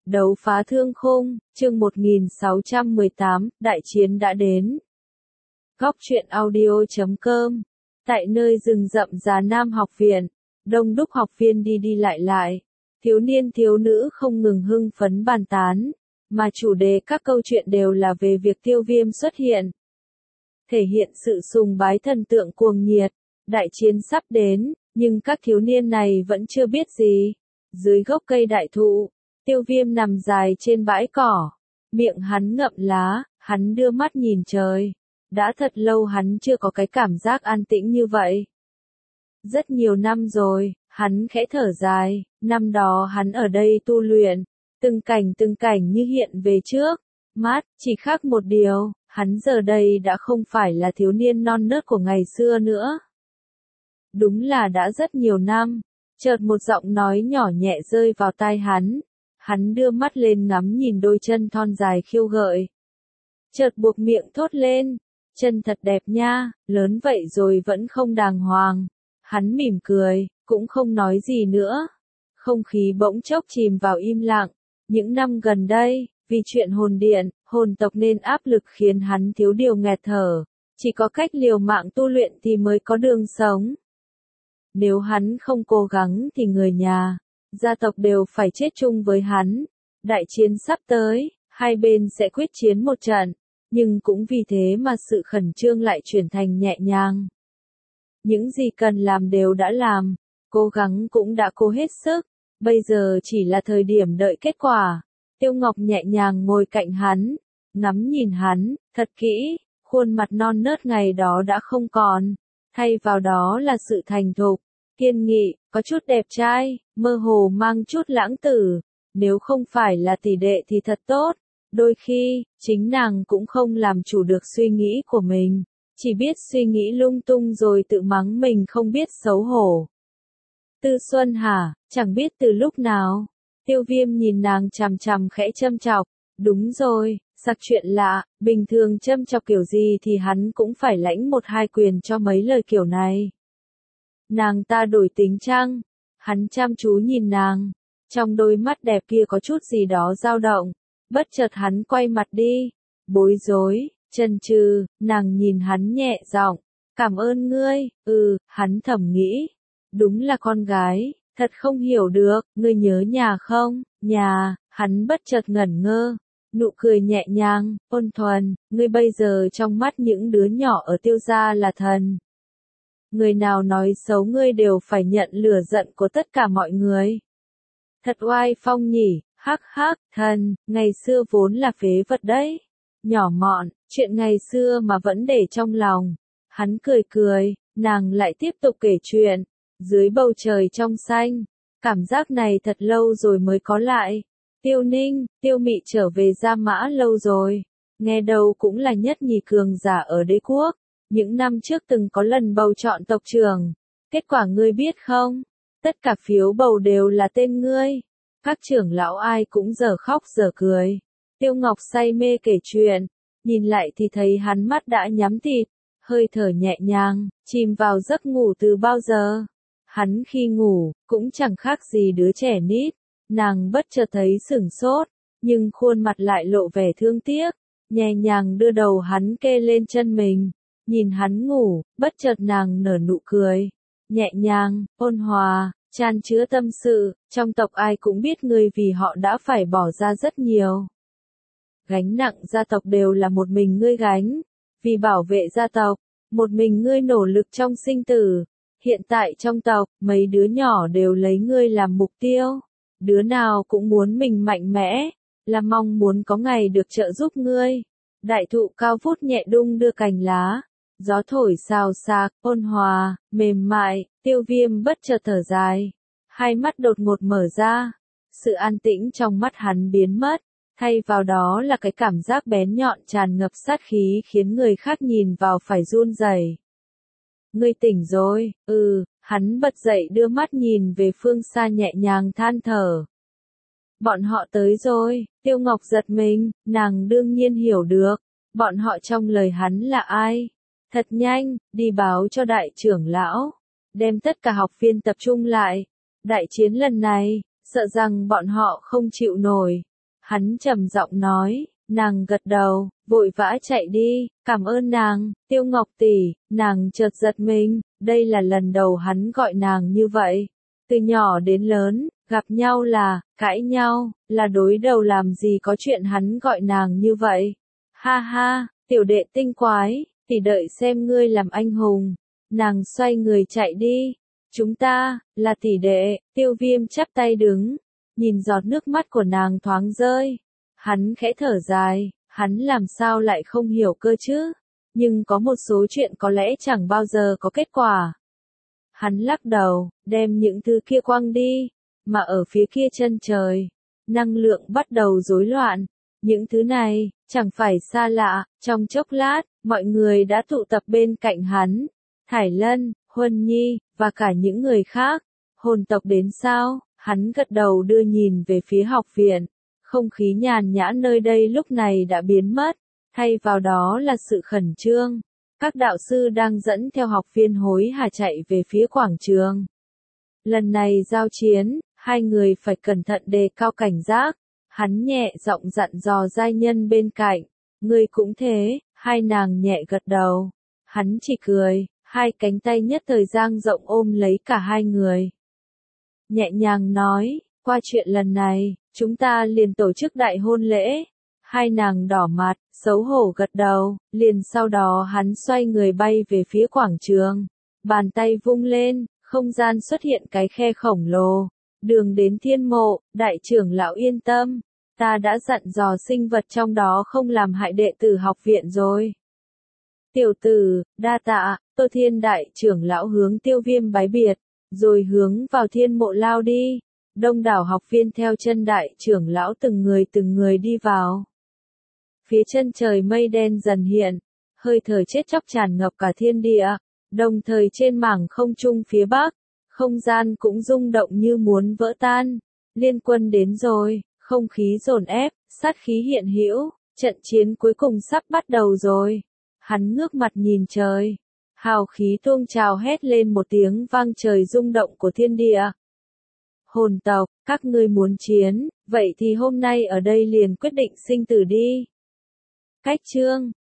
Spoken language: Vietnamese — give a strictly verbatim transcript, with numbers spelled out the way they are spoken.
Đấu phá thương khung, chương một nghìn sáu trăm mười tám, đại chiến đã đến. Góc truyện audio chấm com. Tại nơi rừng rậm Già Nam học viện, đông đúc học viên đi đi lại lại, thiếu niên thiếu nữ không ngừng hưng phấn bàn tán, mà chủ đề các câu chuyện đều là về việc Tiêu Viêm xuất hiện. Thể hiện sự sùng bái thần tượng cuồng nhiệt, đại chiến sắp đến, nhưng các thiếu niên này vẫn chưa biết gì. Dưới gốc cây đại thụ, Tiêu Viêm nằm dài trên bãi cỏ, miệng hắn ngậm lá, hắn đưa mắt nhìn trời. Đã thật lâu hắn chưa có cái cảm giác an tĩnh như vậy. Rất nhiều năm rồi, hắn khẽ thở dài, năm đó hắn ở đây tu luyện, từng cảnh từng cảnh như hiện về trước, mắt, chỉ khác một điều, hắn giờ đây đã không phải là thiếu niên non nớt của ngày xưa nữa. Đúng là đã rất nhiều năm, chợt một giọng nói nhỏ nhẹ rơi vào tai hắn, hắn đưa mắt lên ngắm nhìn đôi chân thon dài khiêu gợi. Chợt buộc miệng thốt lên, chân thật đẹp nha, lớn vậy rồi vẫn không đàng hoàng. Hắn mỉm cười, cũng không nói gì nữa. Không khí bỗng chốc chìm vào im lặng. Những năm gần đây, vì chuyện hồn điện, hồn tộc nên áp lực khiến hắn thiếu điều nghẹt thở. Chỉ có cách liều mạng tu luyện thì mới có đường sống. Nếu hắn không cố gắng thì người nhà, gia tộc đều phải chết chung với hắn. Đại chiến sắp tới, hai bên sẽ quyết chiến một trận. Nhưng cũng vì thế mà sự khẩn trương lại chuyển thành nhẹ nhàng. Những gì cần làm đều đã làm, cố gắng cũng đã cố hết sức, bây giờ chỉ là thời điểm đợi kết quả. Tiêu Ngọc nhẹ nhàng ngồi cạnh hắn, ngắm nhìn hắn, thật kỹ, khuôn mặt non nớt ngày đó đã không còn, thay vào đó là sự thành thục, kiên nghị, có chút đẹp trai, mơ hồ mang chút lãng tử, nếu không phải là tỷ đệ thì thật tốt. Đôi khi, chính nàng cũng không làm chủ được suy nghĩ của mình, chỉ biết suy nghĩ lung tung rồi tự mắng mình không biết xấu hổ. Tư Xuân hả, chẳng biết từ lúc nào, Tiêu Viêm nhìn nàng chằm chằm khẽ châm chọc, đúng rồi, sặc chuyện lạ, bình thường châm chọc kiểu gì thì hắn cũng phải lãnh một hai quyền cho mấy lời kiểu này. Nàng ta đổi tính chăng? Hắn chăm chú nhìn nàng, trong đôi mắt đẹp kia có chút gì đó dao động. Bất chợt hắn quay mặt đi, bối rối, chần chừ, nàng nhìn hắn nhẹ giọng, cảm ơn ngươi, ừ, hắn thầm nghĩ, đúng là con gái, thật không hiểu được, ngươi nhớ nhà không, nhà, hắn bất chợt ngẩn ngơ, nụ cười nhẹ nhàng, ôn thuần, ngươi bây giờ trong mắt những đứa nhỏ ở Tiêu gia là thần. Người nào nói xấu ngươi đều phải nhận lửa giận của tất cả mọi người. Thật oai phong nhỉ. Hắc hắc, thần, ngày xưa vốn là phế vật đấy. Nhỏ mọn, chuyện ngày xưa mà vẫn để trong lòng. Hắn cười cười, nàng lại tiếp tục kể chuyện. Dưới bầu trời trong xanh, cảm giác này thật lâu rồi mới có lại. Tiêu Ninh, Tiêu Mị trở về Gia Mã lâu rồi. Nghe đâu cũng là nhất nhì cường giả ở đế quốc. Những năm trước từng có lần bầu chọn tộc trưởng. Kết quả ngươi biết không? Tất cả phiếu bầu đều là tên ngươi. Các trưởng lão ai cũng giờ khóc giờ cười. Tiêu Ngọc say mê kể chuyện, nhìn lại thì thấy hắn mắt đã nhắm tịt, hơi thở nhẹ nhàng, chìm vào giấc ngủ từ bao giờ. Hắn khi ngủ, cũng chẳng khác gì đứa trẻ nít, nàng bất chợt thấy sửng sốt, nhưng khuôn mặt lại lộ vẻ thương tiếc, nhẹ nhàng đưa đầu hắn kê lên chân mình, nhìn hắn ngủ, bất chợt nàng nở nụ cười, nhẹ nhàng, ôn hòa. Chan chứa tâm sự, trong tộc ai cũng biết ngươi vì họ đã phải bỏ ra rất nhiều. Gánh nặng gia tộc đều là một mình ngươi gánh, vì bảo vệ gia tộc, một mình ngươi nỗ lực trong sinh tử. Hiện tại trong tộc, mấy đứa nhỏ đều lấy ngươi làm mục tiêu, đứa nào cũng muốn mình mạnh mẽ, là mong muốn có ngày được trợ giúp ngươi. Đại thụ cao vút nhẹ đung đưa cành lá, gió thổi xào xạc, ôn hòa, mềm mại. Tiêu Viêm bất chợt thở dài, hai mắt đột ngột mở ra, sự an tĩnh trong mắt hắn biến mất, thay vào đó là cái cảm giác bén nhọn tràn ngập sát khí khiến người khác nhìn vào phải run rẩy. Ngươi tỉnh rồi, ừ, hắn bật dậy đưa mắt nhìn về phương xa nhẹ nhàng than thở. Bọn họ tới rồi, Tiêu Ngọc giật mình, nàng đương nhiên hiểu được, bọn họ trong lời hắn là ai. Thật nhanh, đi báo cho đại trưởng lão. Đem tất cả học viên tập trung lại. Đại chiến lần này, sợ rằng bọn họ không chịu nổi. Hắn trầm giọng nói, nàng gật đầu, vội vã chạy đi, cảm ơn nàng, Tiêu Ngọc tỷ, nàng chợt giật mình, đây là lần đầu hắn gọi nàng như vậy. Từ nhỏ đến lớn, gặp nhau là, cãi nhau, là đối đầu làm gì có chuyện hắn gọi nàng như vậy. Ha ha, tiểu đệ tinh quái, tỷ đợi xem ngươi làm anh hùng. Nàng xoay người chạy đi. Chúng ta, là tỷ đệ, Tiêu Viêm chắp tay đứng, nhìn giọt nước mắt của nàng thoáng rơi. Hắn khẽ thở dài, hắn làm sao lại không hiểu cơ chứ, nhưng có một số chuyện có lẽ chẳng bao giờ có kết quả. Hắn lắc đầu, đem những thứ kia quăng đi, mà ở phía kia chân trời, năng lượng bắt đầu rối loạn. Những thứ này, chẳng phải xa lạ, trong chốc lát, mọi người đã tụ tập bên cạnh hắn. Thải Lân, Huân Nhi, và cả những người khác. Hồn tộc đến sao? Hắn gật đầu đưa nhìn về phía học viện. Không khí nhàn nhã nơi đây lúc này đã biến mất, thay vào đó là sự khẩn trương. Các đạo sư đang dẫn theo học viên hối hả chạy về phía quảng trường. Lần này giao chiến, hai người phải cẩn thận đề cao cảnh giác. Hắn nhẹ giọng dặn dò giai nhân bên cạnh. Ngươi cũng thế, hai nàng nhẹ gật đầu. Hắn chỉ cười, hai cánh tay nhất thời dang rộng ôm lấy cả hai người. Nhẹ nhàng nói, qua chuyện lần này, chúng ta liền tổ chức đại hôn lễ. Hai nàng đỏ mặt, xấu hổ gật đầu, liền sau đó hắn xoay người bay về phía quảng trường. Bàn tay vung lên, không gian xuất hiện cái khe khổng lồ. Đường đến thiên mộ, đại trưởng lão yên tâm. Ta đã dặn dò sinh vật trong đó không làm hại đệ tử học viện rồi. Tiểu tử, đa tạ, Tô Thiên đại trưởng lão hướng Tiêu Viêm bái biệt, rồi hướng vào thiên mộ lao đi. Đông đảo học viên theo chân đại trưởng lão từng người từng người đi vào. Phía chân trời mây đen dần hiện, hơi thở chết chóc tràn ngập cả thiên địa, đồng thời trên mảng không trung phía bắc, không gian cũng rung động như muốn vỡ tan. Liên quân đến rồi, không khí dồn ép, sát khí hiện hữu, trận chiến cuối cùng sắp bắt đầu rồi. Hắn ngước mặt nhìn trời, hào khí tuôn trào hét lên một tiếng vang trời rung động của thiên địa. Hồn tộc, các ngươi muốn chiến, vậy thì hôm nay ở đây liền quyết định sinh tử đi. Cách chương